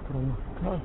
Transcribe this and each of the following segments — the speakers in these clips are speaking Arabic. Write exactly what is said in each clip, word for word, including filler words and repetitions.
الله.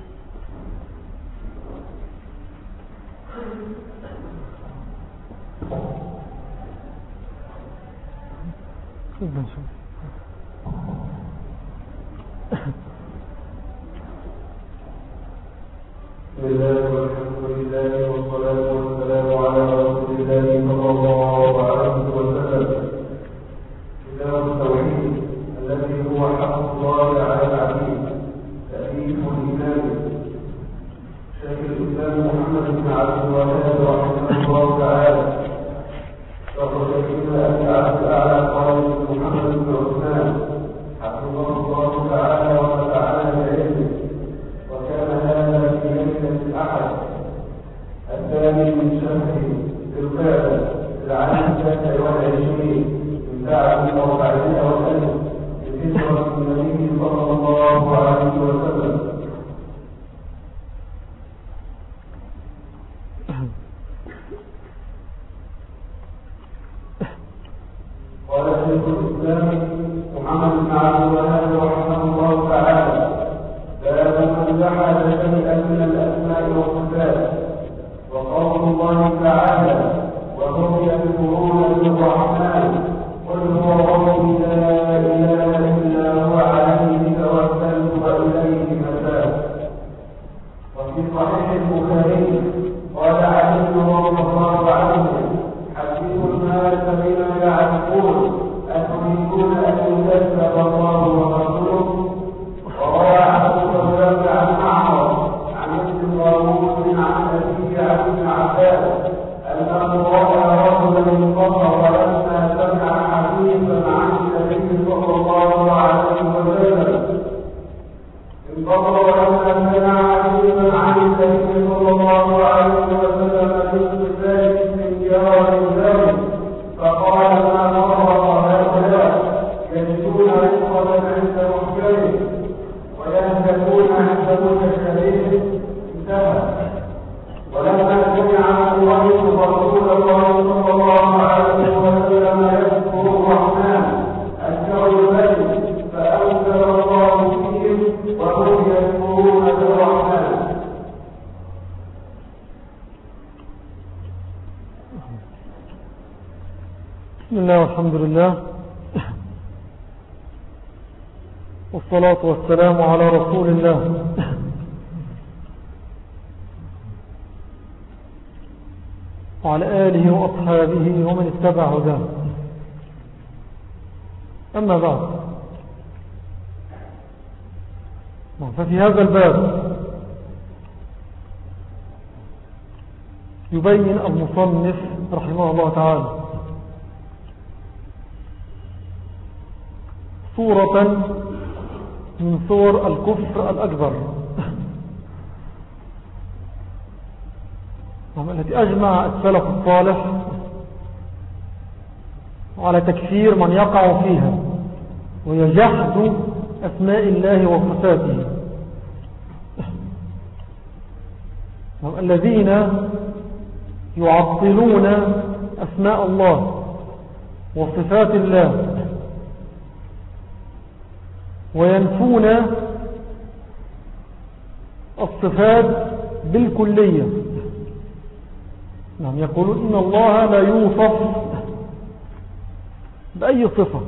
بسم الله والحمد لله والصلاة والسلام على رسول الله صلى الله عليه وسلم. كتاب التوحيد الذي هو حق الله على العبيد، تأليف الإمام شيخ الإسلام محمد بن عبد الوهاب رحمه الله تعالى. شرح شيخنا أبي عبد الأعلى قال محمد بن عثمان حفظه الله تعالى وتعالى بعلمه. وكان هذا في ليلة الأحد الثاني من شهر ذي القعدة العام التاسع والعشرين من بعد أربعمائة وألف لهجرة النبي صلى الله عليه وسلم. قال شيخ الإسلام محمد بن عبد الوهاب رحمه الله تعالى: باب من جحد شيئا من الأسماء والصفات. وقول الله تعالى: وهم يذكرون بالرحمن قل هو ربي لا إله إلا هو عليه توكلت وإليه متاب. وفي صحيح البخاري قال علي رضي الله عنه: حدثوا الناس بما يعرفون أتريدون أن يكذب الله ورسوله. وروى عبد الرزاق عن معمر عن ابن طاووس عن أبيه عن ابن عباس أنه رأى رجلا انقطع ولما سمع حديثا عن النبي صلى الله عليه وسلم انقطع ولما سمع حديثا عن النبي صلى الله عليه وسلم مثل ذلك من جار ذلك، فقال: ما فرط هؤلاء يجدون عصمة عند محكمه ويهتدون عند متشابهه. انتهى. ولما سمع قريش رسول الله صلى الله عليه وسلم يذكر الرحمن انكروا ذلك، فانزل الله فيهم وهم يذكرون بالرحمن. بسم الله والحمد لله والصلاة والسلام على رسول الله وعلى آله وأصحابه ومن اتبع هداه. أما بعد، ففي هذا الباب يبين المصنف رحمه الله تعالى صورة من صور الكفر الأكبر التي أجمع السلف الصالح على تكفير من يقع فيها، وهي جحد أسماء الله وصفاته. الذين يعطلون أسماء الله وصفات الله وينفون الصفات بالكلية. نعم، يقولون إن الله لا يوصف بأي صفة،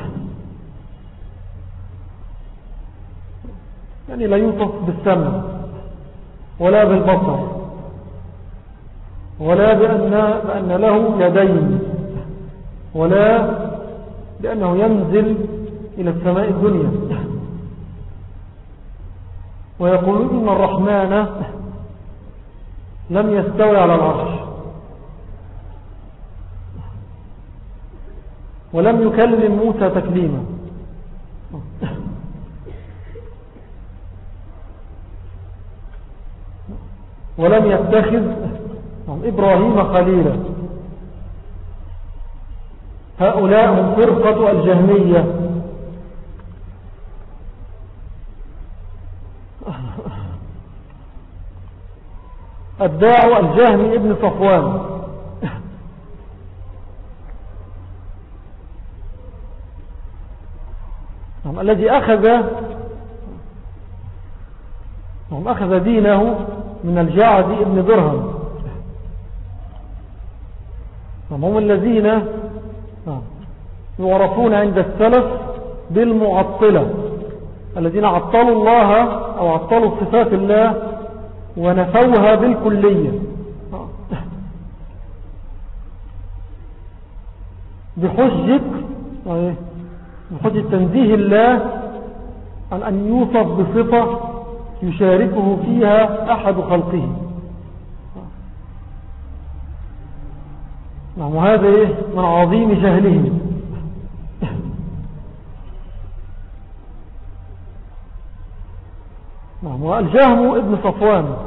يعني لا يوصف بالسمع ولا بالبصر ولا بأن, بأن له يدين ولا بأنه ينزل إلى السماء الدنيا. ويقولون إن الرحمن لم يستوي على العرش ولم يكلم موسى تكليما. ولم يتخذ إبراهيم خليلا. هؤلاء هم فرقة الجهمية، الداعي الجهمي ابن صفوان، الذي أخذ نعم أخذ دينه من الجعد ابن درهم. نعم هم الذين نعم يعرفون عند السلف بالمعطلة، الذين عطلوا الله أو عطلوا صفات الله ونفوها بالكلية بحجة بحجة تنزيه الله عن أن يوصف بصفة يشاركه فيها أحد خلقه. نعم وهذا من عظيم جهلهم. نعم والجهم ابن صفوان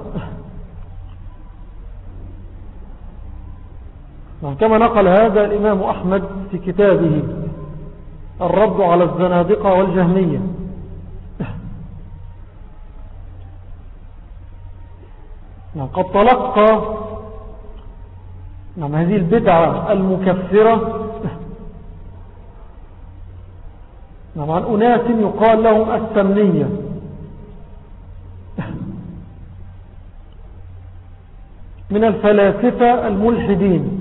نعم كما نقل هذا الإمام أحمد في كتابه الرد على الزنادقة والجهمية. نعم قد تلقى نعم هذه البدعة المكفرة نعم عن أناس يقال لهم السمنية، من الفلاسفة الملحدين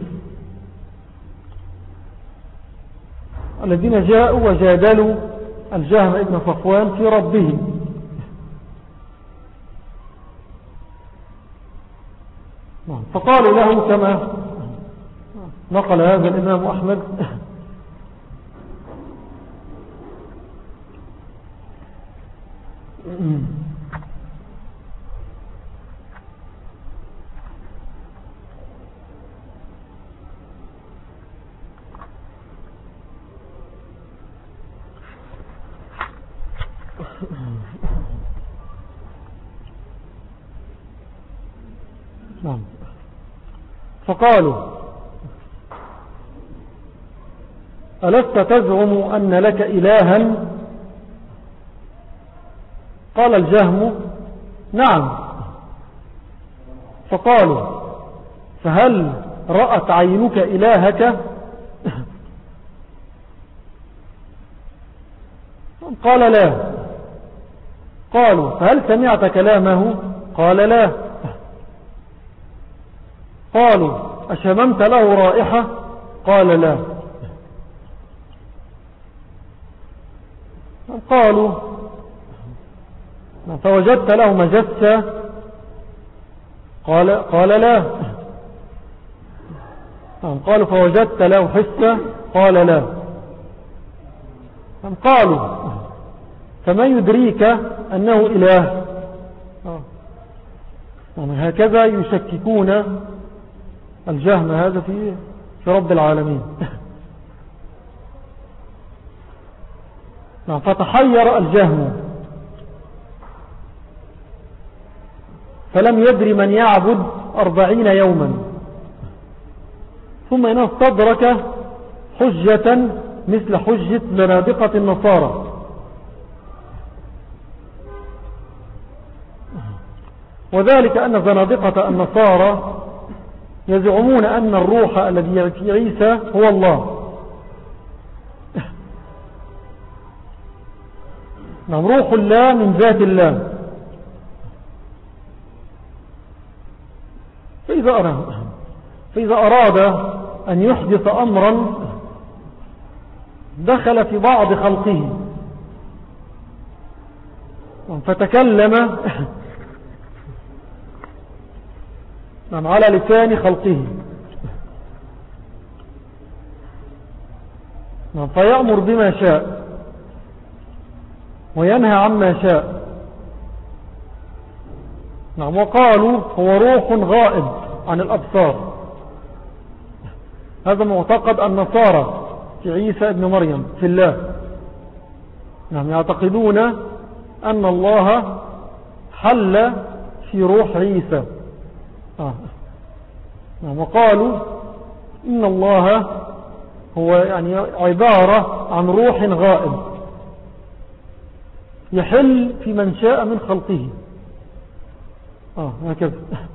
الذين جاءوا وجادلوا الجهم ابن صفوان في ربه. فقالوا له كما نقل هذا الإمام أحمد نعم فقالوا ألست تزعم أن لك إلها؟ قال الجهم نعم. فقالوا فهل رأت عينك إلهك؟ قال لا. قالوا فهل سمعت كلامه؟ قال لا. قالوا أشممت له رائحة؟ قال لا. قالوا فوجدت له مجسة؟ قال, قال لا. قالوا فوجدت له حسة؟ قال لا. قالوا فما يدريك أنه إله؟ هكذا يشككون الجهم هذا في في رب العالمين. فتحير الجهم فلم يدري من يعبد أربعين يوما، ثم إنه استدرك حجة مثل حجة زنادقة النصارى، وذلك أن زنادقة النصارى يزعمون أن الروح الذي في عيسى هو الله. نعم روح الله من ذات الله. فإذا أراد, فإذا أراد أن يحدث أمرا دخل في بعض خلقه فتكلم على لسان خلقه فيأمر بما شاء وينهى عما شاء. نعم وقالوا هو روح غائب عن الأبصار. هذا معتقد النصارى في عيسى ابن مريم في الله. نعم يعتقدون أن الله حل في روح عيسى. آه. نعم وقالوا إن الله هو يعني عبارة عن روح غائب يحل في من شاء من خلقه. آه هكذا.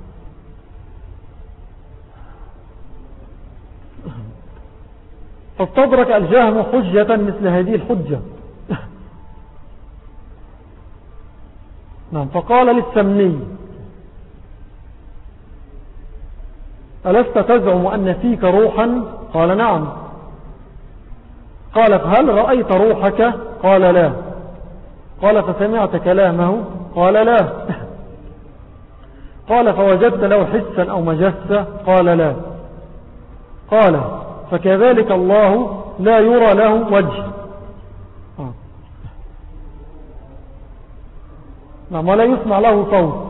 فاستدرك الجهم حجة مثل هذه الحجة. نعم. فقال للسمني: ألست تزعم أن فيك روحا؟ قال: نعم. قال: فهل رأيت روحك؟ قال: لا. قال: فسمعت كلامه؟ قال: لا. قال: فوجدت له حسا أو مجسة؟ قال: لا. قال: فكذلك الله لا يرى له وجه. نعم. ولا يسمع له صوت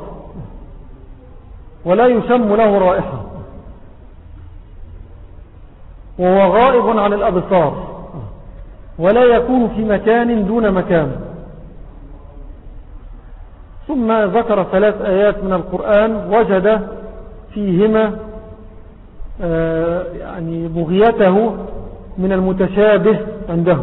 ولا يشم له رائحة، وهو غائب عن الأبصار، ولا يكون في مكان دون مكان. ثم ذكر ثلاث آيات من القرآن وجد فيهما آه يعني بغيته من المتشابه عنده.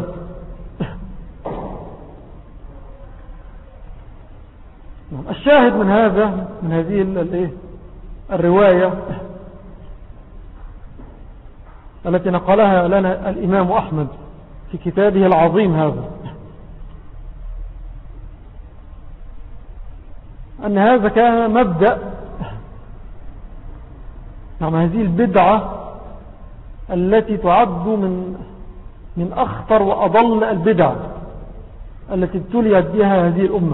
الشاهد من هذا من هذه الرواية التي نقلها لنا الإمام أحمد في كتابه العظيم هذا، أن هذا كان مبدأ نعم هذه البدعة التي تعد من من أخطر وأضل البدع التي ابتليت بها هذه الأمة.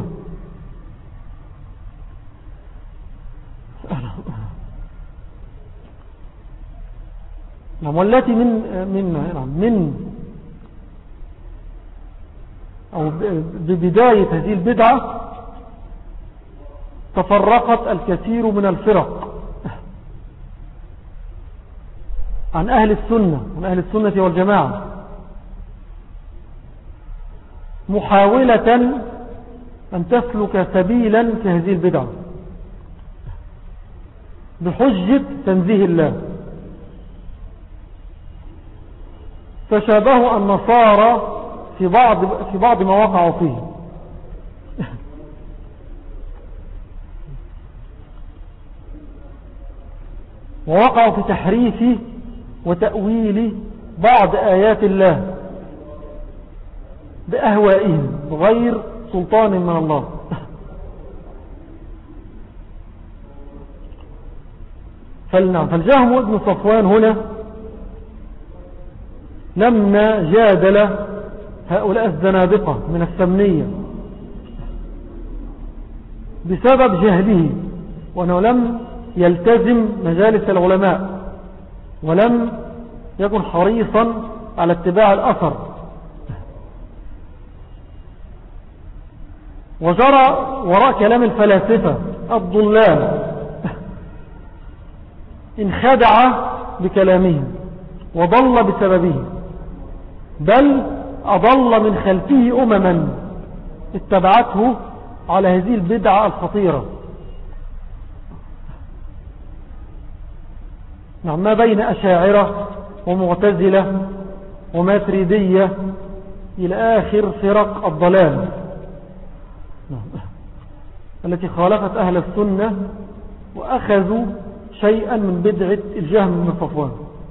نعم. والتي من من من أو ببداية هذه البدعة تفرقت الكثير من الفرق عن أهل السنة عن أهل السنة والجماعة، محاولة أن تسلك سبيلا في هذه البدعة بحجة تنزيه الله. تشابه النصارى في بعض في بعض ما وقعوا فيه. ووقعوا في تحريف وتأويل بعض آيات الله بأهوائهم بغير سلطان من الله. فالجهم ابن صفوان هنا لما جادل هؤلاء الزنادقة من السمنية بسبب جهله، وأنه لم يلتزم مجالس العلماء ولم يكن حريصا على اتباع الأثر، وجرى وراء كلام الفلاسفة الضلال، انخدع بكلامهم وضل بسببه، بل أضل من خلفه أمما اتبعته على هذه البدعة الخطيرة. نعم. ما بين أشاعرة ومعتزلة وماتريدية إلى آخر فرق الضلال التي خالفت أهل السنة وأخذوا شيئا من بدعة الجهم بن صفوان.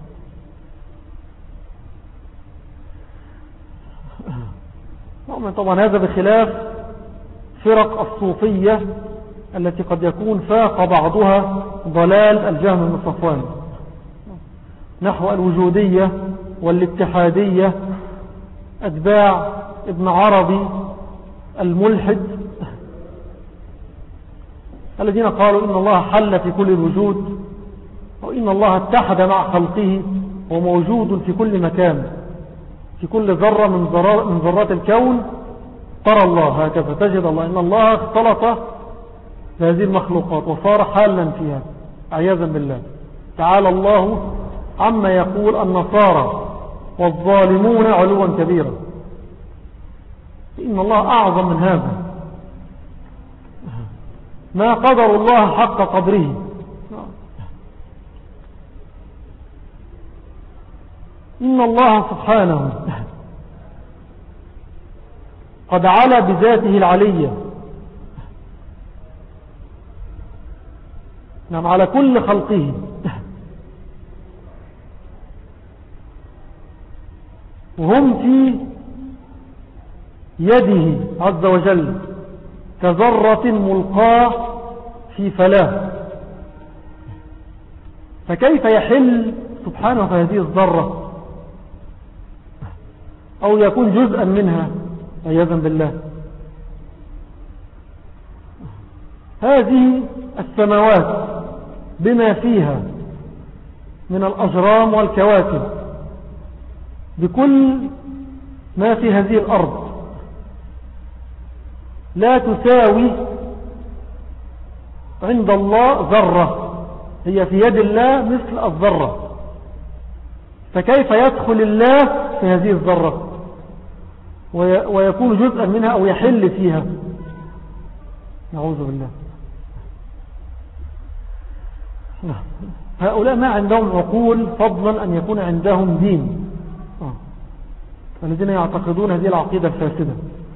طبعا هذا بخلاف فرق الصوفية التي قد يكون فاق بعضها ضلال الجهم بن صفوان، نحو الوجودية والاتحادية، أتباع ابن عربي الملحد الذين قالوا إن الله حل في كل الوجود، وإن الله اتحد مع خلقه وموجود في كل مكان، في كل ذرة من ذرات الكون ترى الله هكذا تجد الله، إن الله اختلط بهذه المخلوقات وصار حالا فيها عياذا بالله. تعالى الله عما يقول النصارى والظالمون علوا كبيرا. إن الله أعظم من هذا، ما قدر الله حق قدره. إن الله سبحانه قد علا بذاته العلية، نعم، على كل خلقه، وهم في يده عز وجل كذرة ملقاة في فلاة. فكيف يحل سبحانه في هذه الذرة أو يكون جزءا منها عياذا بالله؟ هذه السماوات بما فيها من الأجرام والكواكب بكل ما في هذه الأرض لا تساوي عند الله ذرة، هي في يد الله مثل الذرة. فكيف يدخل الله في هذه الذرة ويكون جزءا منها أو يحل فيها؟ نعوذ بالله. هؤلاء ما عندهم عقول فضلا أن يكون عندهم دين، الذين يعتقدون هذه العقيدة الفاسدة.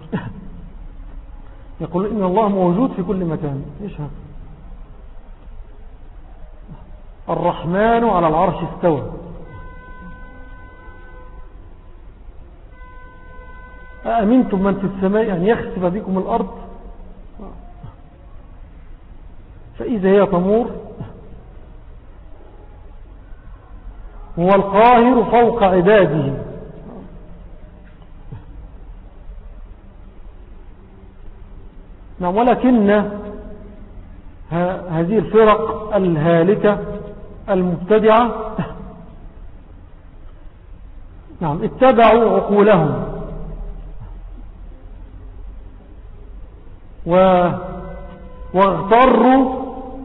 يقول إن الله موجود في كل مكان. إيش هذا؟ الرحمن على العرش استوى. أأمنتم من في السماء أن يخسف بكم الأرض فإذا هي تمور. هو القاهر فوق عباده. نعم، ولكن هذه الفرق الهالكة المبتدعة نعم اتبعوا عقولهم واغتروا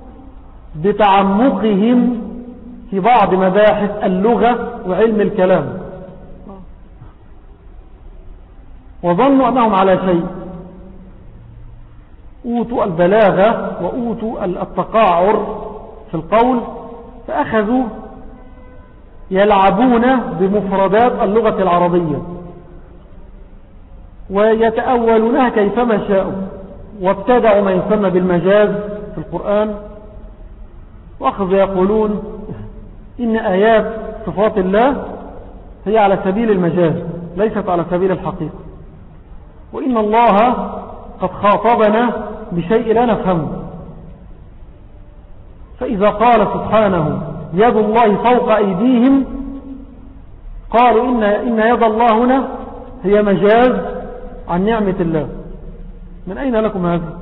بتعمقهم في بعض مباحث اللغة وعلم الكلام، وظنوا أنهم على شيء. أوتوا البلاغة وأوتوا التقاعر في القول، فأخذوا يلعبون بمفردات اللغة العربية ويتأولونها كيفما شاءوا، وابتدعوا ما يسمى بالمجاز في القرآن، وأخذوا يقولون إن آيات صفات الله هي على سبيل المجاز ليست على سبيل الحقيقة، وإن الله قد خاطبنا بشيء لا نفهمه. فإذا قال سبحانه يد الله فوق أيديهم قالوا إن, إن يد الله هنا هي مجاز عن نعمة الله. من أين لكم هذا؟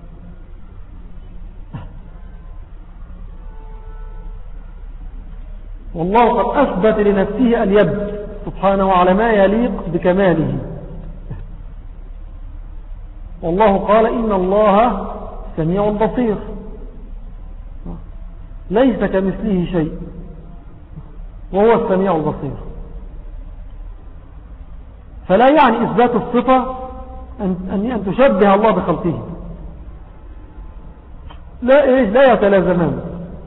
والله قد أثبت لنفسه اليد سبحانه على ما يليق بكماله. والله قال إن الله سميع بصير، ليس كمثله شيء وهو السميع البصير. فلا يعني إثبات الصفة أن, أن تشبه الله بخلقه، لا, إيه لا يتلازمان.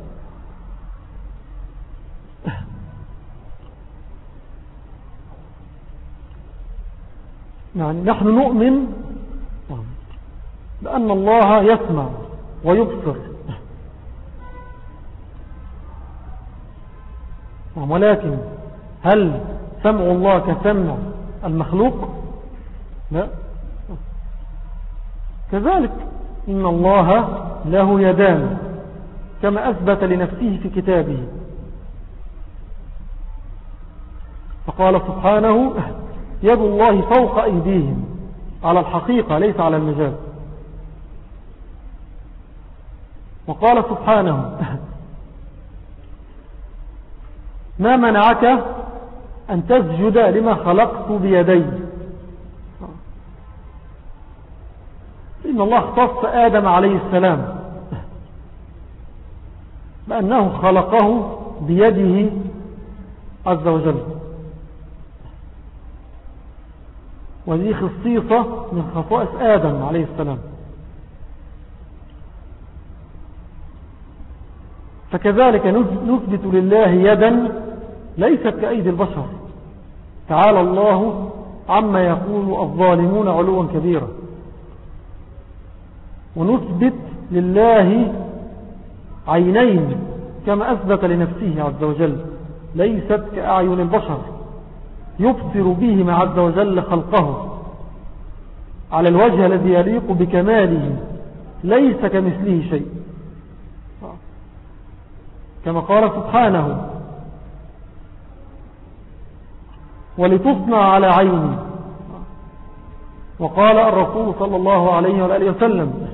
يعني نحن نؤمن بأن الله يسمع ويبصر، ولكن هل سمع الله كسمع المخلوق؟ لا. كذلك إن الله له يدان كما أثبت لنفسه في كتابه، فقال سبحانه يد الله فوق أيديهم على الحقيقة ليس على المجاز. وقال سبحانه ما منعك أن تسجد لما خلقت بيدي. إن الله اختص آدم عليه السلام بأنه خلقه بيده عز وجل، وذي خصيصة من خصائص آدم عليه السلام. فكذلك نثبت لله يدا ليست كأيدي البشر، تعالى الله عما يقول الظالمون علوا كبيرا. ونثبت لله عينين كما أثبت لنفسه عز وجل ليست كأعين البشر، يبصر بهما عز وجل خلقه على الوجه الذي يليق بكماله، ليس كمثله شيء، كما قال سبحانه: ولتصنع على عيني. وقال الرسول صلى الله عليه وآله وسلم: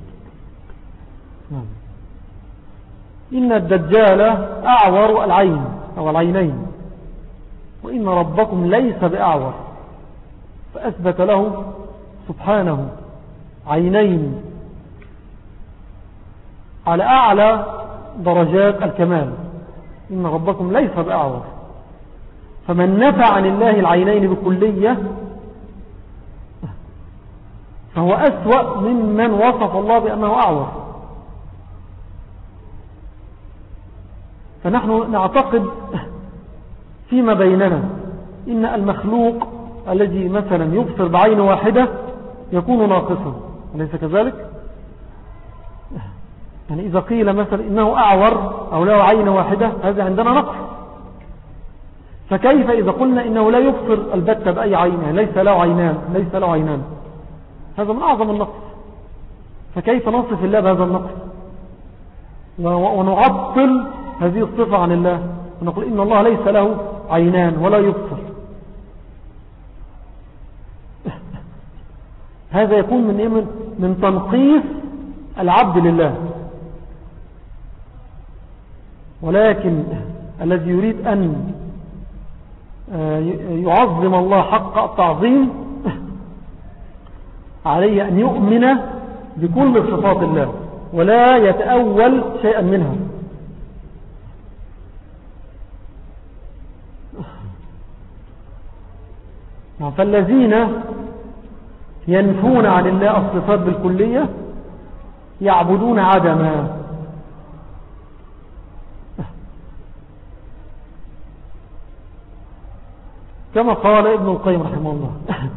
إن الدجال أعور العين أو العينين، وإن ربكم ليس بأعور، فأثبت له سبحانه عينين على أعلى درجات الكمال. إن ربكم ليس بأعور، فمن نفى عن الله العينين بكلية فهو أسوأ ممن وصف الله بأنه أعور. فنحن نعتقد فيما بيننا إن المخلوق الذي مثلا يبصر بعين واحدة يكون ناقصا، أليس كذلك؟ يعني إذا قيل مثلا إنه أعور أو له عين واحدة، هذا عندنا نقص. فكيف إذا قلنا إنه لا يبصر البتة بأي عين، يعني ليس له عينان ليس له عينان، هذا من أعظم النقص. فكيف نصف الله بهذا النقص ونعطل هذه الصفة عن الله ونقول إن الله ليس له عينان ولا يبصر؟ هذا يكون من إيه؟ من تنقيص العبد لله. ولكن الذي يريد أن يعظم الله حق التعظيم عليه أن يؤمن بكل صفات الله ولا يتأول شيئا منها. فالذين ينفون عن الله الصفات بالكلية يعبدون عدما. كما قال ابن القيم رحمه الله: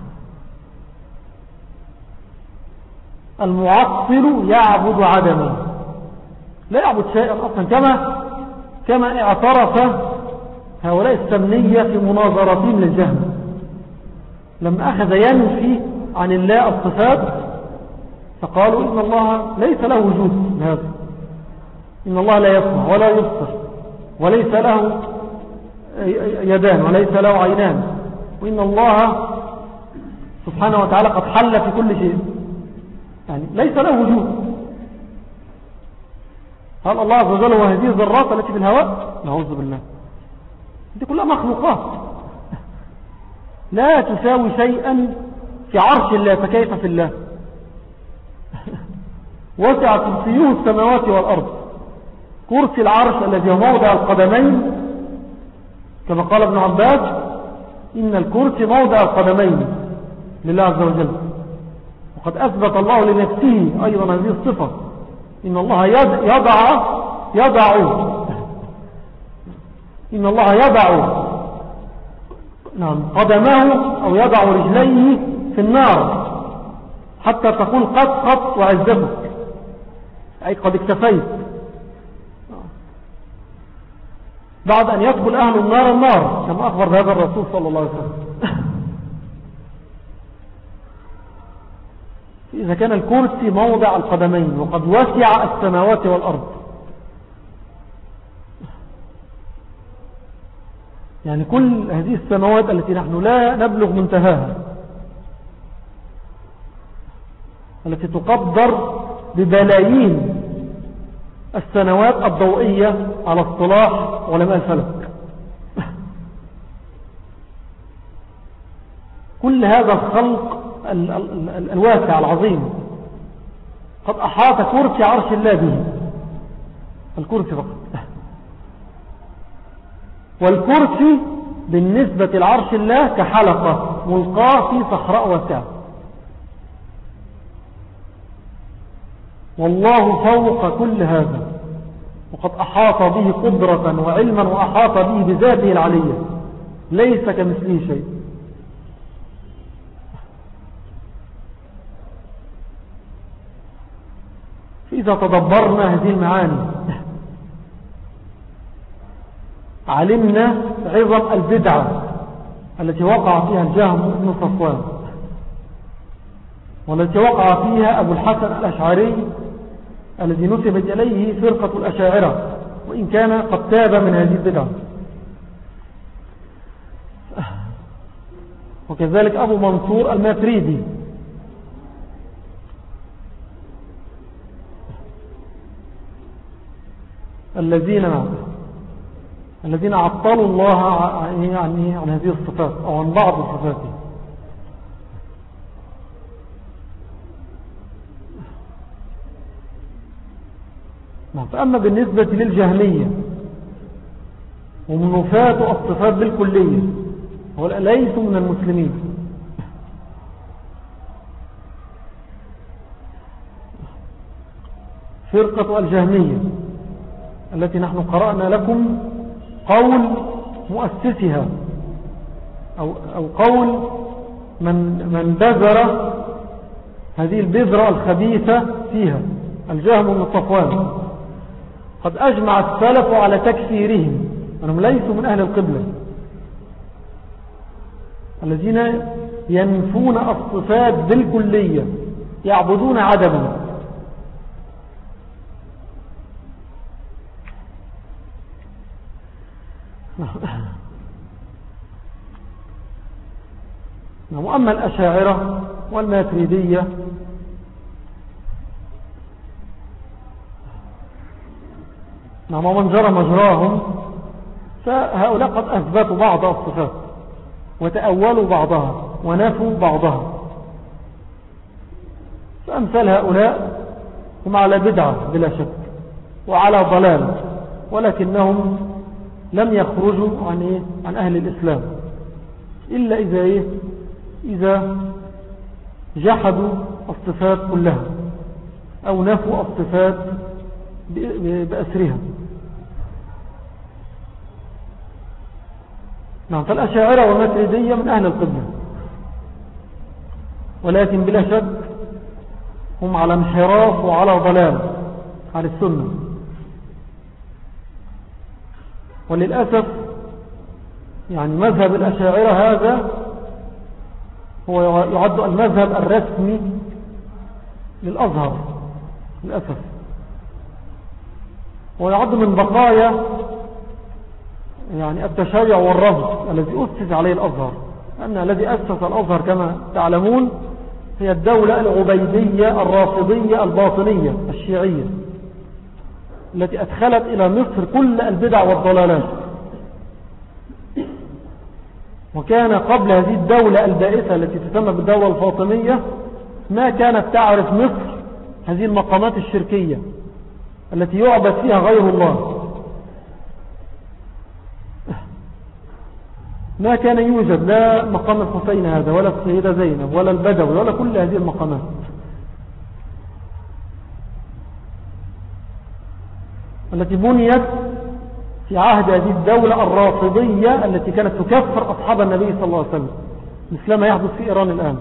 المعطل يعبد عدما، لا يعبد شيئا أصلا، كما كما اعترف هؤلاء السمنية في مناظرتهم للجهم لما أخذ ينفي عن الله الصفات، فقالوا إن الله ليس له وجود هذا، إن الله لا يسمع ولا يبصر وليس له يدان وليس له عينان، وإن الله سبحانه وتعالى قد حل في كل شيء، يعني ليس له وجود. قال الله عز وجل: وهذه الذرات التي في الهواء، نعوذ بالله، دي كلها مخلوقات لا تساوي شيئا في عرش الله، فكيف في الله؟ وسع كرسيه السماوات والأرض. كرسي العرش الذي هو موضع القدمين، كما قال ابن عباس: إن الكرسي موضع القدمين لله عز وجل. وقد أثبت الله لنفسه أيضا هذه الصفة: إن الله يضع يضع إن الله يضع نعم قدمه أو يضع رجليه في النار حتى تقول قد قد وعزتك، أي قد اكتفيت، بعد أن يدخل أهل النار النار، كما أخبر بهذا الرسول صلى الله عليه وسلم. إذا كان الكرسي موضع القدمين وقد وسع السماوات والأرض، يعني كل هذه السماوات التي نحن لا نبلغ منتهاها، التي تقدر ببلايين السنوات الضوئية على اصطلاح علماء الفلك، كل هذا الخلق ال ال ال الواسع العظيم قد أحاط كرسي عرش الله به، الكرسي فقط. والكرسي بالنسبة لعرش الله كحلقة ملقاة في صحراء واسعة، والله فوق كل هذا، وقد أحاط به قدرة وعلما، وأحاط به بذاته العلية، ليس كمثله شيء. فإذا تدبرنا هذه المعاني علمنا عظم البدعة التي وقع فيها الجهم بن صفوان، والتي وقع فيها أبو الحسن الأشعري الذي نسبت إليه فرقة الأشاعرة، وإن كان قد تاب من هذه البدعة. وكذلك أبو منصور الماتريدي الذين الذين عطلوا الله عن, عن هذه الصفات أو عن بعض الصفات. فأما بالنسبة للجهمية ومنفاة الصفات بالكلية ليسوا من المسلمين. فرقة الجهمية التي نحن قرأنا لكم قول مؤسسها أو, أو قول من, من بذر هذه البذرة الخبيثة فيها، الجهم بن صفوان، قد أجمع السلف على تكفيرهم أنهم ليسوا من أهل القبلة، الذين ينفون الصفات بالكلية، يعبدون عدما. وأما الأشاعرة والماتريدية نعم ومن جرى مجراهم، فهؤلاء قد أثبتوا بعض الصفات وتأولوا بعضها ونفوا بعضها. فأمثال هؤلاء هم على بدعة بلا شك وعلى ضلال، ولكنهم لم يخرجوا عن, إيه؟ عن أهل الإسلام إلا إذا, إيه؟ إذا جحدوا الصفات كلها أو نفوا الصفات بأسرها. نعم، فالأشاعرة والماتريدية من أهل القبلة، ولكن بلا شك هم على انحراف وعلى ضلال عن السنة. وللأسف يعني مذهب الأشاعرة هذا هو يعد المذهب الرسمي للأزهر للأسف، ويعد من بقايا يعني التشيع والرفض الذي أسس عليه الأزهر، أن الذي أسس الأزهر كما تعلمون هي الدولة العبيدية الرافضية الباطنية الشيعية التي أدخلت إلى مصر كل البدع والضلالات. وكان قبل هذه الدولة البائسة التي تسمى بالدولة الفاطمية ما كانت تعرف مصر هذه المقامات الشركية التي يعبد فيها غير الله. ما كان يوجد لا مقام الحسين هذا ولا السيدة زينب ولا البدوي ولا كل هذه المقامات. التي بنيت في عهد هذه الدولة الرافضية التي كانت تكفر أصحاب النبي صلى الله عليه وسلم، مثل ما يحدث في إيران الآن.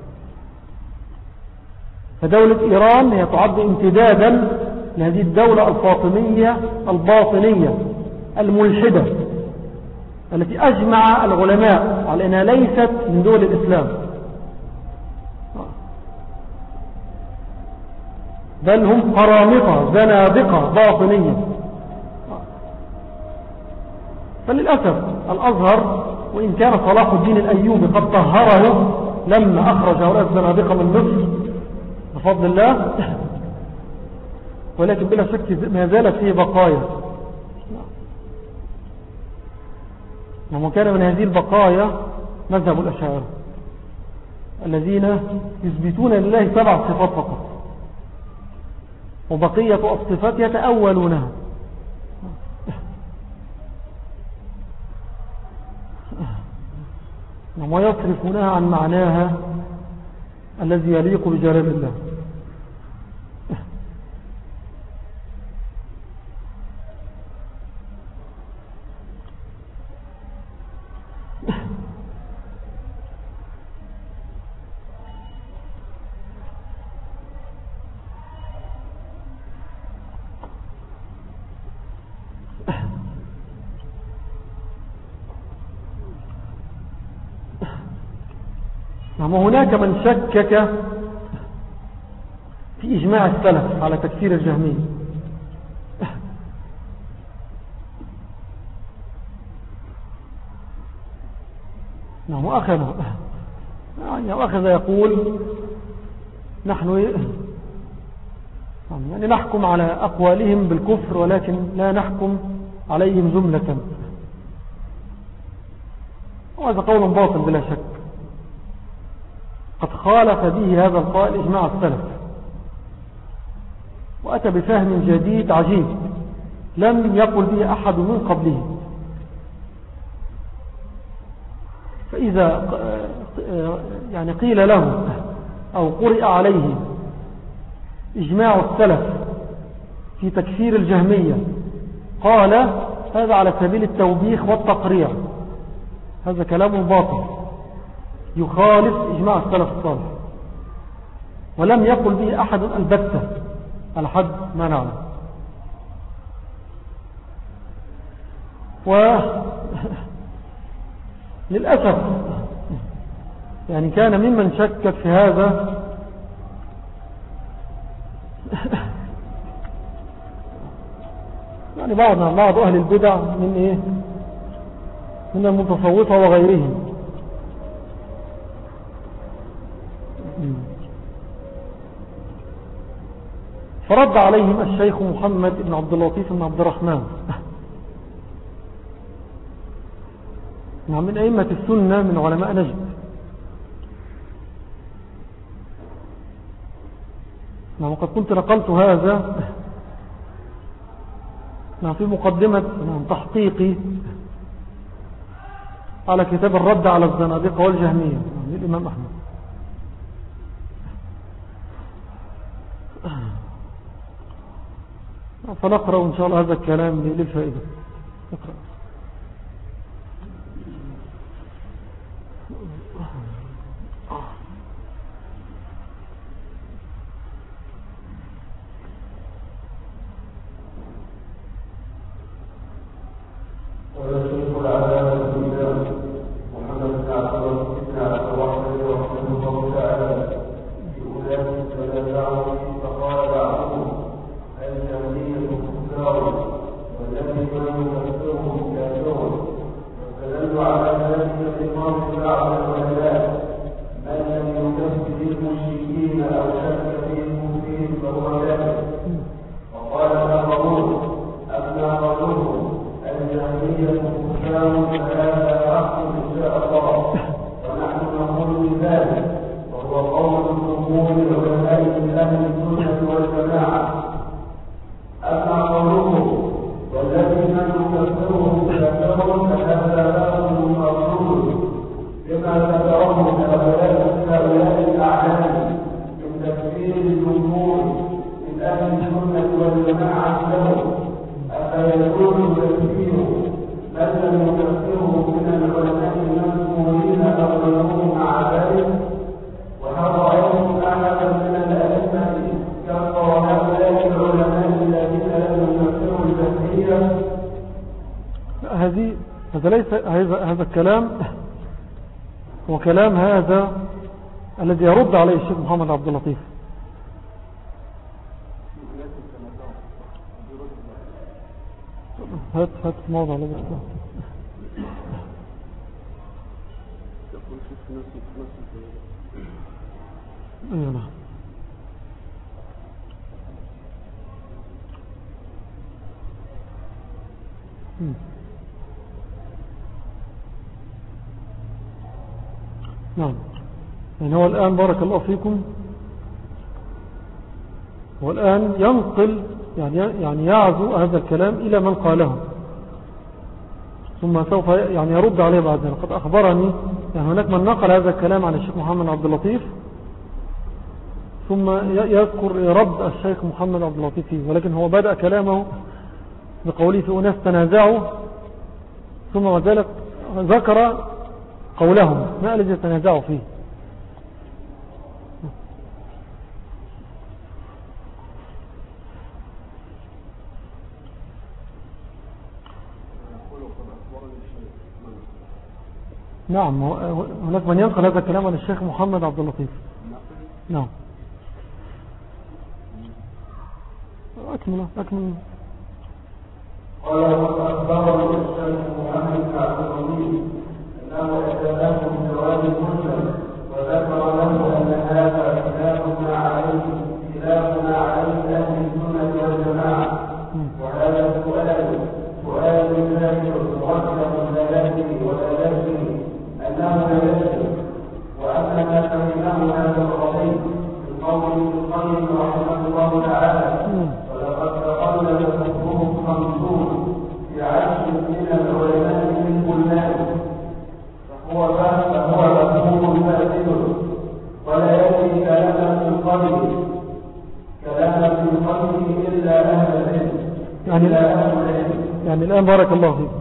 فدولة إيران هي تعد امتدادا لهذه الدولة الفاطمية الباطنية الملحدة التي أجمع العلماء على أنها ليست من دول الإسلام، بل هم قرامطة زنادقة باطنية. فللأسف الأزهر وإن كان صلاح الدين الأيوبي قد طهره لما أخرج هؤلاء الزنادقة من مصر بفضل الله، ولكن بلا شك ما زالت فيه بقايا. وما كان من هذه البقايا مذهب الأشاعرة الذين يثبتون لله سبع صفات فقط، وبقية الصفات يتأولونها. ويصرفونها عن معناها الذي يليق بجلال الله. وهناك من شكك في إجماع السلف على تكفير الجهمية. نعم وأخذ يعني وأخذ يقول نحن يعني نحكم على أقوالهم بالكفر ولكن لا نحكم عليهم جملة. وهذا قول باطل بلا شك، قد خالف به هذا القائل إجماع السلف وأتى بفهم جديد عجيب لم يقل به أحد من قبله. فإذا يعني قيل له أو قرئ عليه إجماع السلف في تكفير الجهمية قال هذا على سبيل التوبيخ والتقريع، هذا كلام باطل يخالف إجماع السلف الصالح، ولم يقل به أحد البتة على حد ما نعلم. وللأسف يعني كان ممن شكك في هذا يعني بعض بعض أهل البدع من إيه من المتصوفة وغيرهم. فرد عليهم الشيخ محمد بن عبد اللطيف بن عبد الرحمن من أئمة السنة من علماء نجد. وقد كنت نقلت هذا في مقدمة تحقيقي على كتاب الرد على الزنادقة والجهمية للإمام أحمد. فنقرأ إن شاء الله هذا الكلام للفائدة. نقرأ. هذا الكلام هو كلام هذا الذي يرد عليه الشيخ محمد عبد اللطيف. هات هات موضع لك ايوه نعم. نعم يعني هو الآن بارك الله فيكم هو الآن ينقل يعني يعني يعزو هذا الكلام إلى من قاله ثم سوف يعني يرد عليه بعد ذلك. قد أخبرني يعني هناك من نقل هذا الكلام عن الشيخ محمد عبد اللطيف ثم يذكر رد الشيخ محمد عبد اللطيف فيه، ولكن هو بدأ كلامه بقوله في أناس تنازعوا ثم وذلك ذكر قولهم ما الذي يتنازعوا فيه. نعم هناك من ينقل هذا الكلام عن الشيخ محمد عبد اللطيف. نعم أكمل أكمل. قال وأخبر الشيخ محمد بن عبد الرحيم أنه أتاه من جواب المسلم وذكر له أن هذا خلافنا عليه خلافنا عليه أهل السنة والجماعة، وهذا السؤال سؤال ذاكر مركب لا يدري ولا يدري أنه لا يدري، وأن ما فهمه هذا الرضي من قول ابن القيم رحمه الله تعالى ولقد تقلد كفرهم خمسون في عشر من العلماء من بلدان، فهو فهو مفهوم فاسد ولا يدري كلام في القلب كلام في القلب إلا أهل العلم يعني, إلا أهل العلم. يعني الآن بارك الله فيك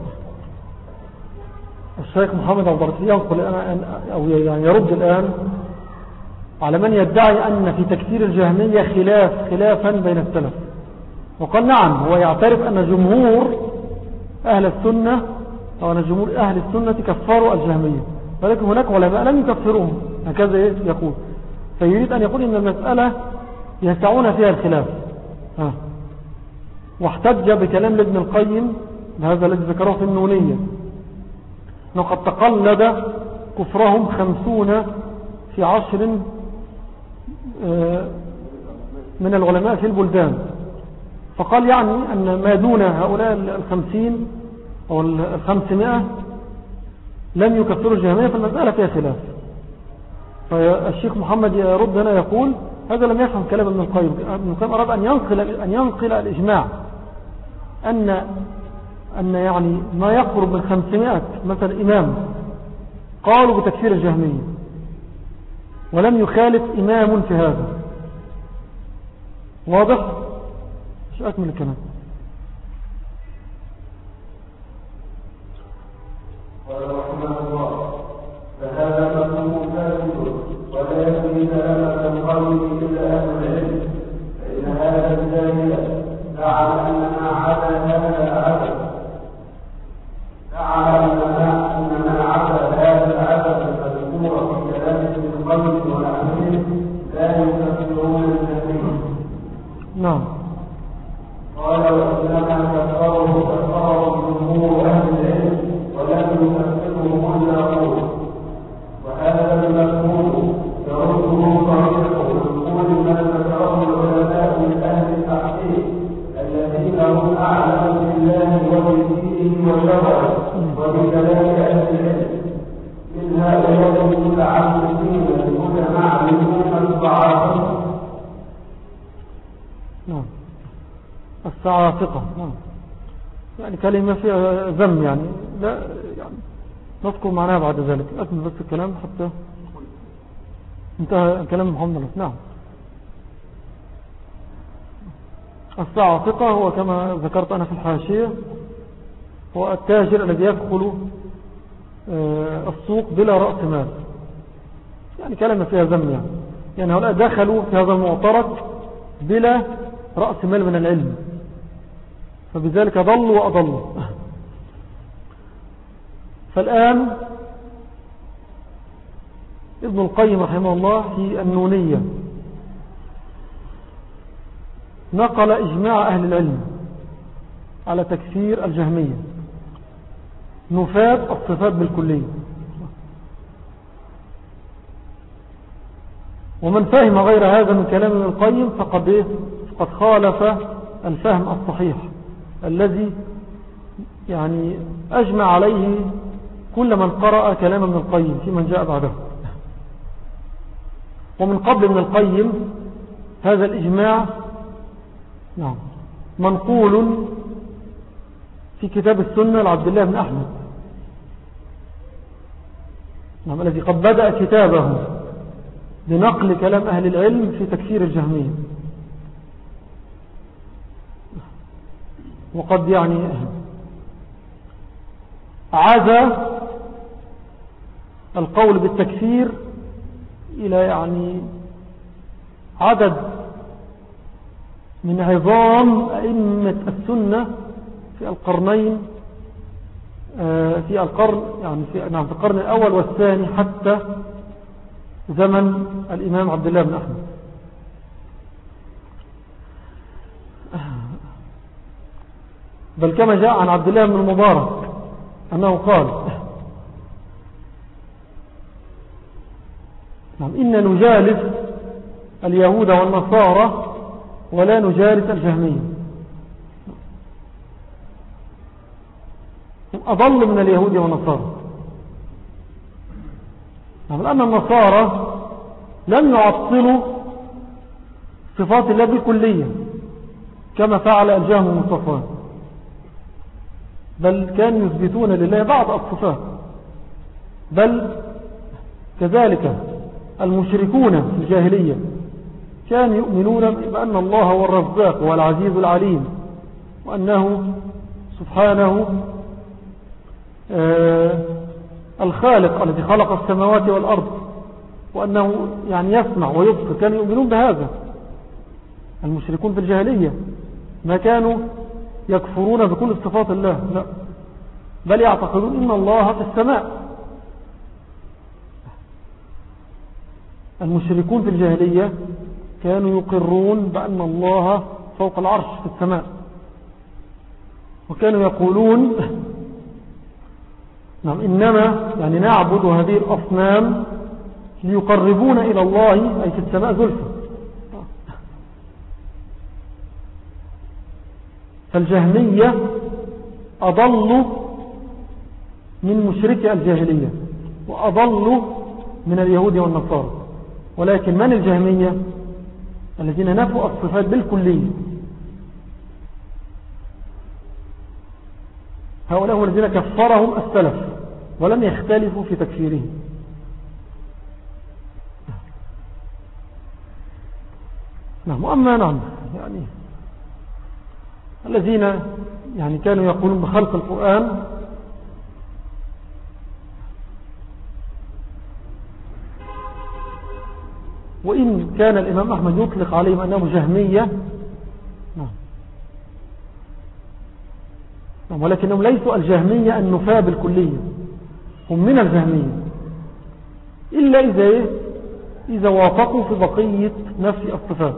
الشيخ محمد عبد الرحيم ينقل أو يعني يرد الآن على من يدعي أن في تكفير الجهمية خلاف خلافا بين السلف، وقال نعم هو يعترف أن جمهور أهل السنة أو أن جمهور أهل السنة كفروا الجهمية، ولكن هناك علماء لم يكفروهم هكذا يقول، فيريد أن يقول إن المسألة يسعون فيها الخلاف. ها. واحتج بكلام ابن القيم هذا الذي ذكره في النونية وقد تقلد كفرهم خمسون في عشر من العلماء في البلدان، فقال يعني أن ما دون هؤلاء الخمسين أو الخمسمائة لم يكفروا الجهمية، فالمسألة فيها خلاف. فالشيخ محمد يرد هنا يقول هذا لم يفهم كلام ابن القيم. ابن القيم أراد أن ينقل, أن ينقل الإجماع أن, أن يعني ما يقرب من خمسمائة مثلا إمام قالوا بتكفير الجهمية ولم يخالف إمام في هذا. واضح؟ شو أكمل الكلام؟ قال رحمه الله فهذا مفهوم فاسد ولا يكفي سلامة القلب إلا أهل العلم، فإن هذا الجاهل زعم أن ما عدا هذا عبد زعم أن ما عدا هذا العبد المذكور في كلام ابن القيم ونحوه لا يكفرون الجميع. نعم. قال وإنما كفره كفره جمهور أهل العلم ولم يكفره إلا قول، وهذا المفهوم يرده طريقه ويقول ما ذكره العلماء من أهل التحقيق الذين هم أعلم بالله وبدينه وشرعه وبكلام أهل العلم من هؤلاء المتعمدين المتمعمدون الضعاف. نعم. السعافقة. نعم. يعني كلمة فيها ذم يعني لا يعني نذكر معناها بعد ذلك. أكمل بس الكلام حتى انتهى الكلام محمد. نعم. السعافقة هو كما ذكرت أنا في الحاشية هو التاجر الذي يدخل السوق بلا رأس مال، يعني كلمة فيها ذم يعني يعني هؤلاء دخلوا في هذا المعترك بلا رأس مال من العلم، فبذلك ضلوا وأضلوا. فالآن ابن القيم رحمه الله في النونية نقل إجماع أهل العلم على تكفير الجهمية نفاة الصفات بالكلية، ومن فهم غير هذا من كلام ابن القيم فقد فقد خالف الفهم الصحيح الذي يعني أجمع عليه كل من قرأ كلام ابن القيم في من جاء بعده. ومن قبل ابن القيم هذا الإجماع نعم منقول في كتاب السنة لعبد الله بن أحمد نعم الذي قد بدأ كتابه بنقل كلام أهل العلم في تكفير الجهمية، وقد يعني عزى القول بالتكفير إلى يعني عدد من عظام أئمة السنة في القرنين في القرن يعني في نعم في القرن الأول والثاني حتى زمن الإمام عبد الله بن أحمد. بل كما جاء عن عبد الله بن المبارك أنه قال إن نجالس اليهود والنصارى ولا نجالس الجهمية. هم أضل من اليهود والنصارى، لأن النصارى لم يعطلوا صفات الله بالكلية كما فعل الجهم والصفوان، بل كانوا يثبتون لله بعض الصفات. بل كذلك المشركون في الجاهلية كانوا يؤمنون بأن الله هو الرزاق والعزيز العليم، وأنه سبحانه آه الخالق الذي خلق السماوات والأرض، وأنه يعني يسمع ويبصر. كانوا يؤمنون بهذا. المشركون في الجاهلية ما كانوا يكفرون بكل صفات الله، لا، بل يعتقدون إن الله في السماء. المشركون في الجاهلية كانوا يقرون بأن الله فوق العرش في السماء، وكانوا يقولون نعم إنما يعني نعبد هذه الأصنام ليقربون إلى الله أي في السماء زلفى. فالجهمية أضلوا من مشركي الجاهلية وأضلوا من اليهود والنصارى. ولكن من الجهمية؟ الذين نفوا الصفات بالكلية. هؤلاء هم الذين كفرهم السلف ولم يختلفوا في تكفيرهم. نعم. وأما نعم يعني الذين يعني كانوا يقولون بخلق القرآن، وإن كان الإمام أحمد يطلق عليهم أنهم جهمية، نعم، نعم، ولكنهم ليسوا الجهمية النفاة بالكلية، هم من الجهمية إلا إذا إذا وافقوا في بقية نفي الصفات،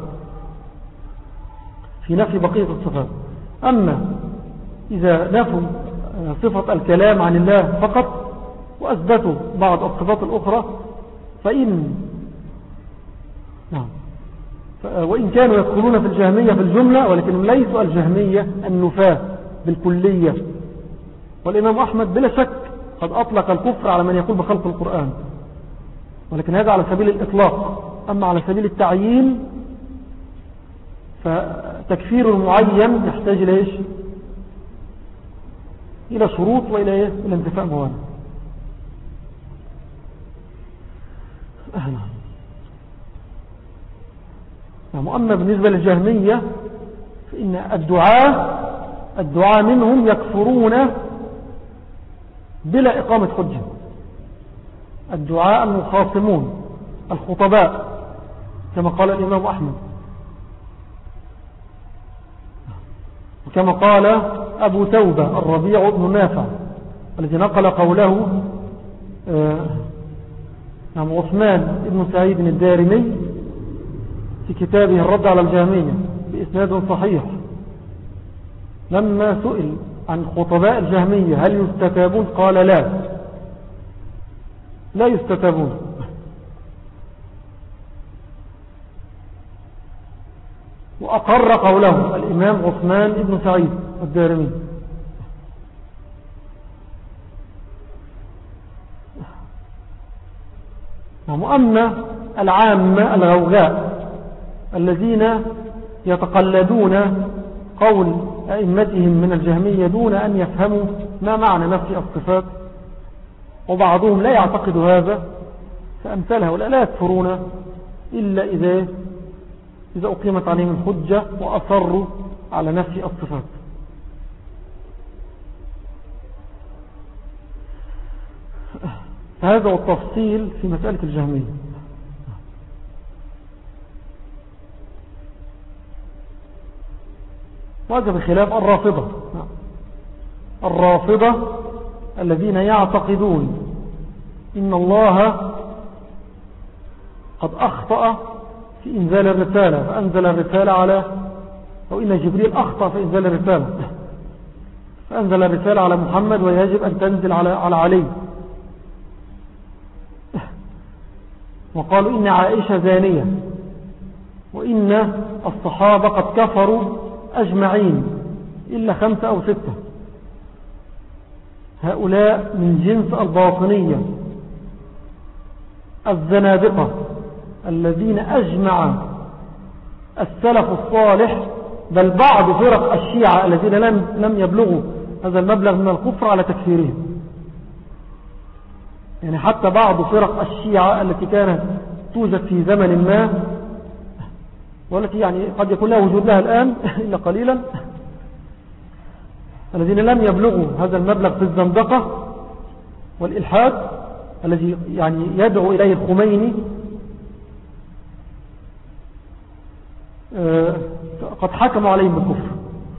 في نفي بقية الصفات. أما إذا نفوا صفة الكلام عن الله فقط وأثبتوا بعض الصفات الأخرى فإن نعم وإن كانوا يدخلون في الجهمية في الجملة، ولكنهم ليسوا الجهمية النفاة بالكلية. والإمام أحمد بلا شك قد أطلق الكفر على من يقول بخلق القرآن، ولكن هذا على سبيل الإطلاق. أما على سبيل التعيين فتكفير معين يحتاج إلى إيش؟ إلى شروط وإلى إيه؟ إلى انتفاء موانع. أهلا. أما بالنسبة للجهمية فإن الدعاء الدعاء منهم يكفرون بلا إقامة حجة. الدعاء المخاصمون الخطباء كما قال الإمام أحمد، وكما قال أبو توبة الربيع بن نافع الذي نقل قوله نعم عثمان بن سعيد الدارمي في كتابه الرد على الجهمية بإسناد صحيح، لما سئل عن خطباء الجهمية هل يستتابون قال لا لا يستتابون. وأقر قوله الإمام عثمان بن سعيد الدارمي. وأما العامة الغوغاء الذين يتقلدون قول أئمتهم من الجهمية دون أن يفهموا ما معنى نفي الصفات، وبعضهم لا يعتقد هذا، فأمثال هؤلاء لا يكفرون إلا إذا إذا أقيمت عليهم الحجة وأصروا على نفي الصفات. هذا هو التفصيل في مسألة الجهمية. وهذا بخلاف الرافضة. الرافضة الذين يعتقدون إن الله قد أخطأ في إنزال الرسالة فأنزل الرسالة على أو إن جبريل أخطأ في إنزال الرسالة فأنزل الرسالة على محمد ويجب أن تنزل على على علي. وقالوا إن عائشة زانية، وإن الصحابة قد كفروا أجمعين إلا خمسة أو ستة. هؤلاء من جنس الباطنية الزنادقة الذين أجمع السلف الصالح، بل بعض فرق الشيعة الذين لم, لم يبلغوا هذا المبلغ من الكفر على تكفيرهم. يعني حتى بعض فرق الشيعة التي كانت توجد في زمن ما، والتي يعني قد يكون لها وجود لها الآن إلا قليلا، الذين لم يبلغوا هذا المبلغ في الزندقة والإلحاد الذي يعني يدعو إليه الخميني، قد حكموا عليهم بالكفر.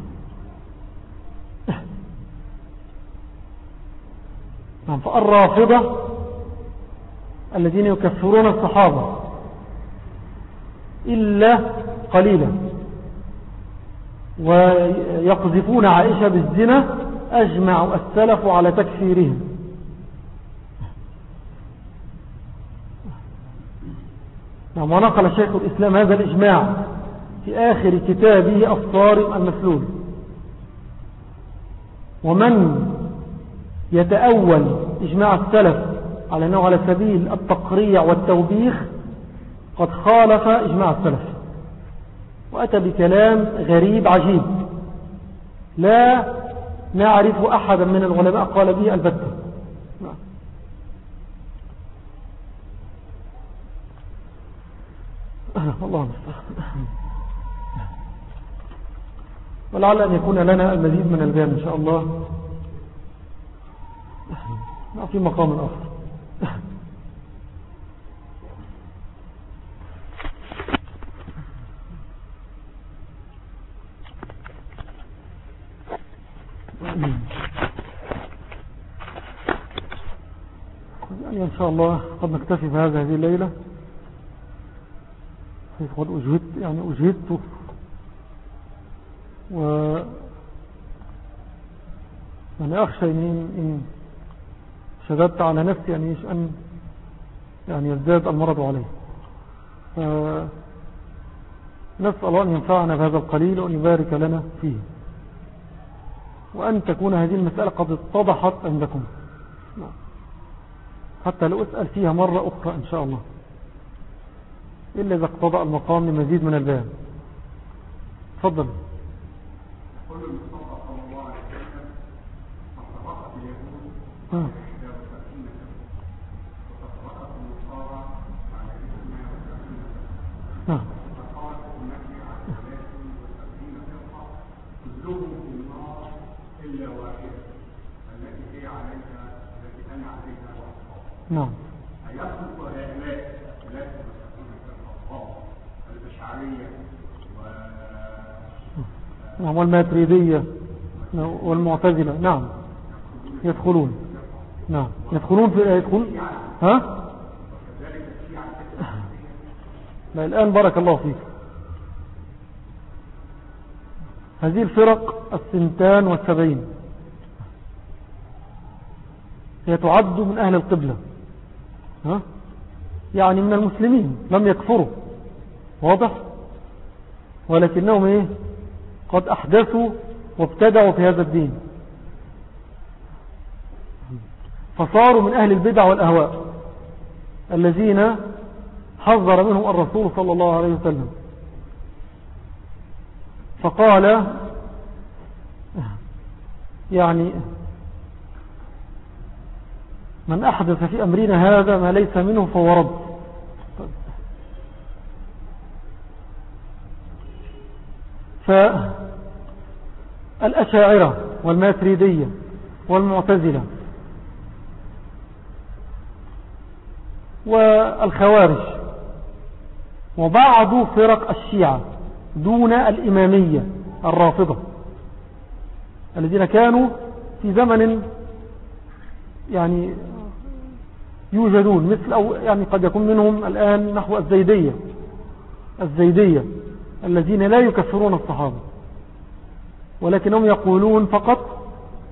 فالرافضة الذين يكفرون الصحابة إلا قليلا ويقذفون عائشة بالزنا، أجمع السلف على تكفيرهم. ونقل شيخ الإسلام هذا الإجماع في آخر كتابه الصارم المسلول. ومن يتأول إجماع السلف على أنه على سبيل التقريع والتوبيخ قد خالف إجماع السلف، وأتى بكلام غريب عجيب لا نعرف أحدا من العلماء قال به البتة. الله المستعان. ولعل أن يكون لنا المزيد من البيان إن شاء الله في مقام آخر. يعني إن شاء الله قد نكتفي بهذا هذه الليلة. قد أجهدت يعني أجهدت و يعني أخشى إن, إن شددت على نفسي يعني أن يعني يزداد المرض عليه. نسأل الله أن ينفعنا بهذا القليل وأن يبارك لنا فيه، وأن تكون هذه المسألة قد اتضحت عندكم حتى لو أسأل فيها مرة أخرى إن شاء الله، إلا إذا اقتضى المقام لمزيد من البيان. تفضل. آه. آه. نعم. نعم. والماتريدية والمعتزلة نعم يدخلون. نعم يدخلون في يدخل ها لا الآن بارك الله فيك. هذه الفرق السنتان والسبعين هي تعد من أهل القبلة، ها يعني من المسلمين، لم يكفروا واضح، ولكنهم ايه قد أحدثوا وابتدعوا في هذا الدين، فصاروا من أهل البدع والأهواء الذين حذر منهم الرسول صلى الله عليه وسلم، فقال يعني من أحدث في أمرنا هذا ما ليس منه فهو رد. فالأشاعرة والماتريدية والمعتزلة والخوارج وبعض فرق الشيعة دون الإمامية الرافضة الذين كانوا في زمن يعني يوجدون مثل أو يعني قد يكون منهم الآن نحو الزيدية الزيدية الذين لا يكفرون الصحابة، ولكنهم يقولون فقط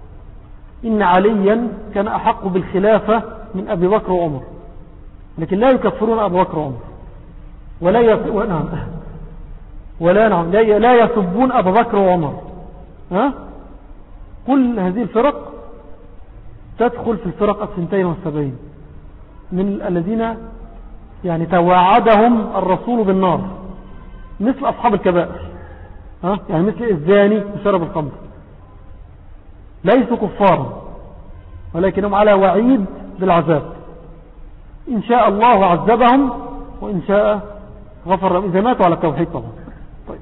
إن عليا كان أحق بالخلافة من أبي بكر وعمر، لكن لا يكفرون أبي بكر وعمر ولا يس... و... نعم. ولا نعم لا, لا يسبون أبي بكر وعمر. ها؟ كل هذه الفرق تدخل في الفرق الثنتين والسبعين من الذين يعني توعدهم الرسول بالنار، مثل أصحاب الكبائر. ها؟ يعني مثل الزاني وشرب الخمر، ليسوا كفارا ولكنهم على وعيد بالعذاب، إن شاء الله عذبهم وإن شاء غفر لهم إذا ماتوا على التوحيد طبعا. طيب.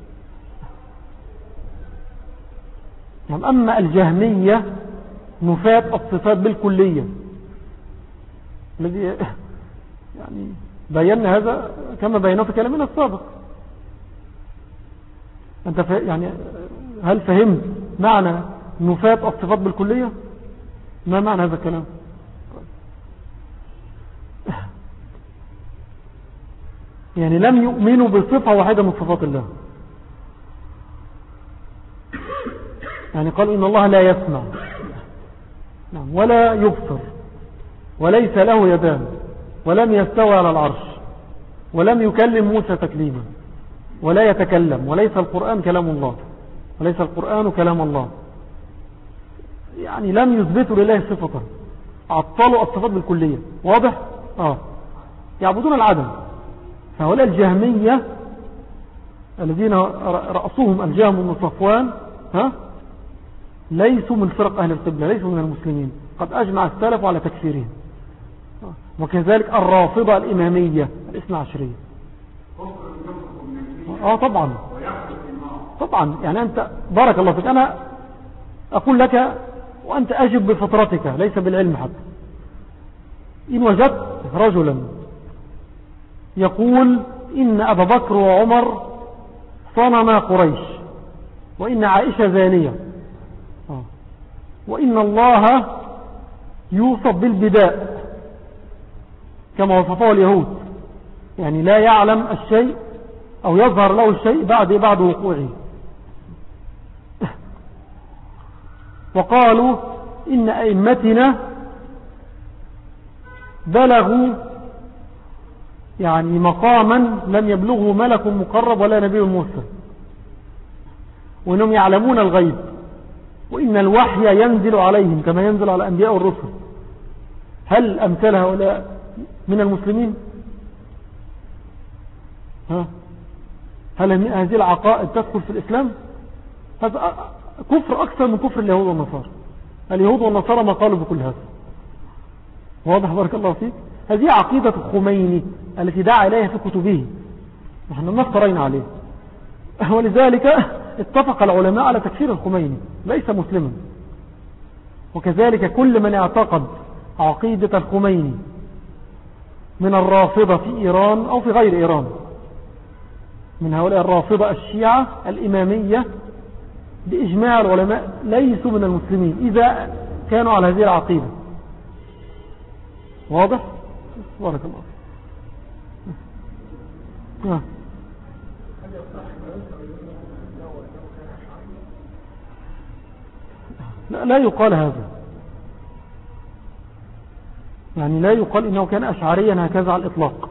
يعني أما الجهمية نفاة الصفات بالكلية، الذي يعني بينا هذا كما بينا في كلامنا السابق. أنت ف... يعني هل فهمت معنى نفاة الصفات بالكلية؟ ما معنى هذا الكلام؟ يعني لم يؤمنوا بصفة واحدة من صفات الله. يعني قالوا إن الله لا يسمع ولا يبصر وليس له يدان ولم يستوى على العرش ولم يكلم موسى تكليما ولا يتكلم وليس القرآن كلام الله وليس القرآن كلام الله. يعني لم يثبتوا لله صفة، عطلوا الصفات بالكلية. واضح؟ آه. يعبدون العدم. فهؤلاء الجهمية الذين رأسهم الجهم بن صفوان ها ليسوا من فرق أهل القبلة، ليسوا من المسلمين، قد أجمع السلف على تكفيرهم. وكذلك الرافضة الإمامية الاثنى عشرية. آه طبعا طبعا. يعني أنت بارك الله فيك، أنا أقول لك وأنت أجب بفطرتك ليس بالعلم حتى. إن وجدت رجلا يقول إن أبا بكر وعمر صنما قريش وإن عائشة زانية وإن الله يوصف بالبداء كما وصفه اليهود، يعني لا يعلم الشيء أو يظهر له الشيء بعد بعد وقوعه. وقالوا إن أئمتنا بلغوا يعني مقاما لم يبلغه ملك مقرب ولا نبي مرسل، وإنهم يعلمون الغيب، وإن الوحي ينزل عليهم كما ينزل على الأنبياء والرسل. هل أمثال هؤلاء من المسلمين؟ ها؟ هل هذه العقائد تدخل في الإسلام؟ هذا كفر أكثر من كفر اليهود والنصارى. اليهود والنصارى ما قالوا بكل هذا. واضح بارك الله فيك؟ هذه عقيدة الخميني التي دعا إليها في كتبه، نحن ما افترينا عليه، ولذلك اتفق العلماء على تكفير الخميني، ليس مسلما. وكذلك كل من اعتقد عقيدة الخميني من الرافضة في إيران أو في غير إيران، من هؤلاء الرافضة الشيعة الإمامية بإجماع العلماء ليسوا من المسلمين إذا كانوا على هذه العقيدة. واضح؟ بارك الله. آه. لا, لا يقال هذا، يعني لا يقال إنه كان أشعريا هكذا على الإطلاق،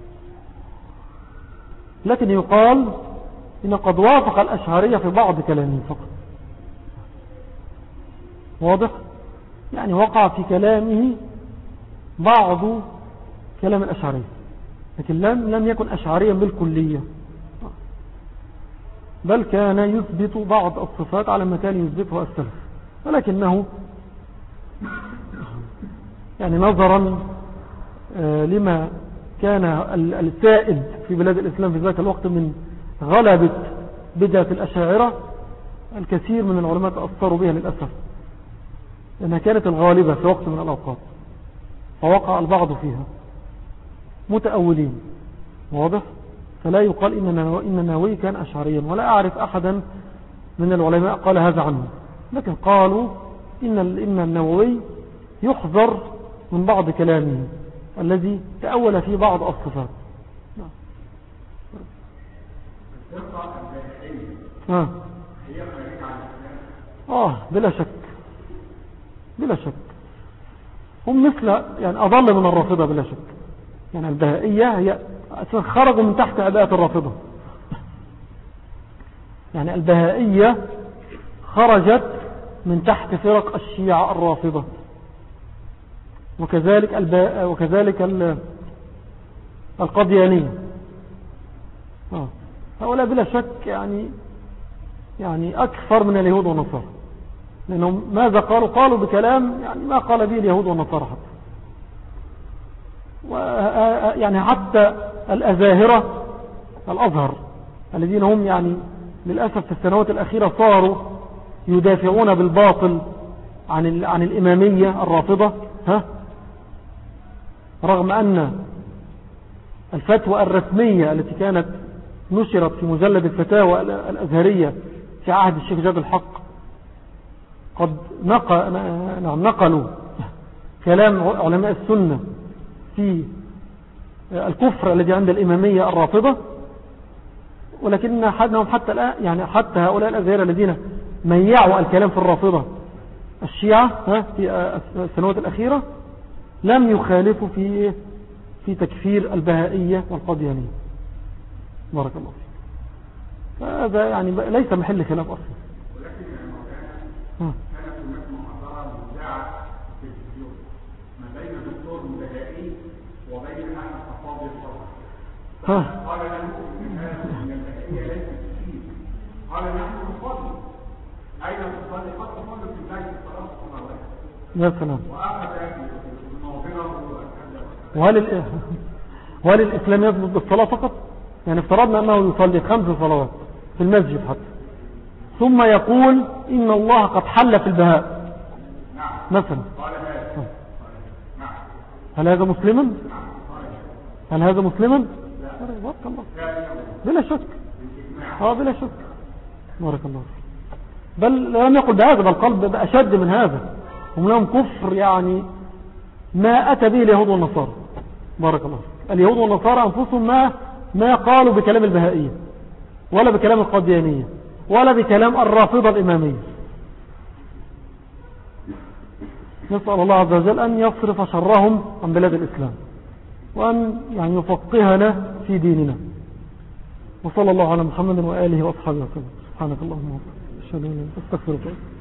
لكن يقال إنه قد وافق الأشعرية في بعض كلامه فقط. واضح؟ يعني وقع في كلامه بعض كلام الأشعرية، لكن لم, لم يكن أشعريا بالكلية، بل كان يثبت بعض الصفات على ما كان يثبتها السلف، ولكنه يعني نظرا لما كان السائد في بلاد الإسلام في ذاك الوقت من غلبة بدعة الأشاعرة، الكثير من العلماء تأثروا بها للأسف، لأنها كانت الغالبة في وقت من الأوقات، فوقع البعض فيها متأولين. واضح؟ فلا يقال إن النووي كان أشعريا، ولا أعرف أحدا من العلماء قال هذا عنه، لكن قالوا إن إن النووي يحذر من بعض كلامه الذي تأول في بعض الصفات. آه. آه بلا شك بلا شك. هم مثل يعني أضل من الرافضة بلا شك. يعني البهائية هي خرجوا من تحت عباءة الرافضة. يعني البهائية خرجت من تحت فرق الشيعة الرافضة، وكذلك الب... وكذلك ال... القديانية. آه. هؤلاء بلا شك يعني يعني أكثر من اليهود والنصارى، لأنهم ماذا قالوا؟ قالوا بكلام يعني ما قال به اليهود والنصارى حتى. و... يعني حتى الأزاهرة الأزهر الذين هم يعني للأسف في السنوات الأخيرة صاروا يدافعون بالباطل عن ال... عن الإمامية الرافضة، ها، رغم أن الفتوى الرسمية التي كانت نشرت في مجلد الفتاوى الأزهرية في عهد الشيخ جاد الحق قد نقل نقلوا كلام علماء السنة في الكفر الذي عند الإمامية الرافضة، ولكن حدهم حتى الآن يعني حتى هؤلاء الأزهر الذين ميعوا الكلام في الرافضة الشيعة في السنوات الأخيرة لم يخالفوا في في تكفير البهائية والقديانية. بارك الله فيك. فهذا يعني ليس محل خلاف أصلا. ولكن كانت هناك محاضرة مذاعة في التلفزيون ما بين دكتور بهائي وبين أحد أصحاب الشرع. قال له إن البهائية ليست فيه. قال نحن نصلي. أين تصلي؟ قد تصلي في بداية الصلاة صلى الله عليه وسلم. يا سلام. وأخذ الموضوع. وهل وهل الإسلام يثبت بالصلاة فقط؟ يعني افترضنا أنه يصلي خمس صلوات في المسجد حتى ثم يقول إن الله قد حل في البهاء مثلا، هل هذا مسلما؟ هل هذا مسلما؟ بلا شك. اه بلا شك. بارك الله. بل لم يقل بهذا، بل قلب بأشد من هذا. هم لهم كفر يعني ما أتى به اليهود والنصارى. بارك الله. اليهود والنصارى أنفسهم ما ما قالوا بكلام البهائية ولا بكلام القديانية ولا بكلام الرافضة الإمامية. نسأل الله عز وجل أن يصرف شرهم عن بلاد الإسلام وأن يعني يفقهنا في ديننا. وصلى الله على محمد وآله وأصحابه وسلم. سبحانك اللهم وبحمدك أشهد أن لا إله إلا أنت أستغفرك.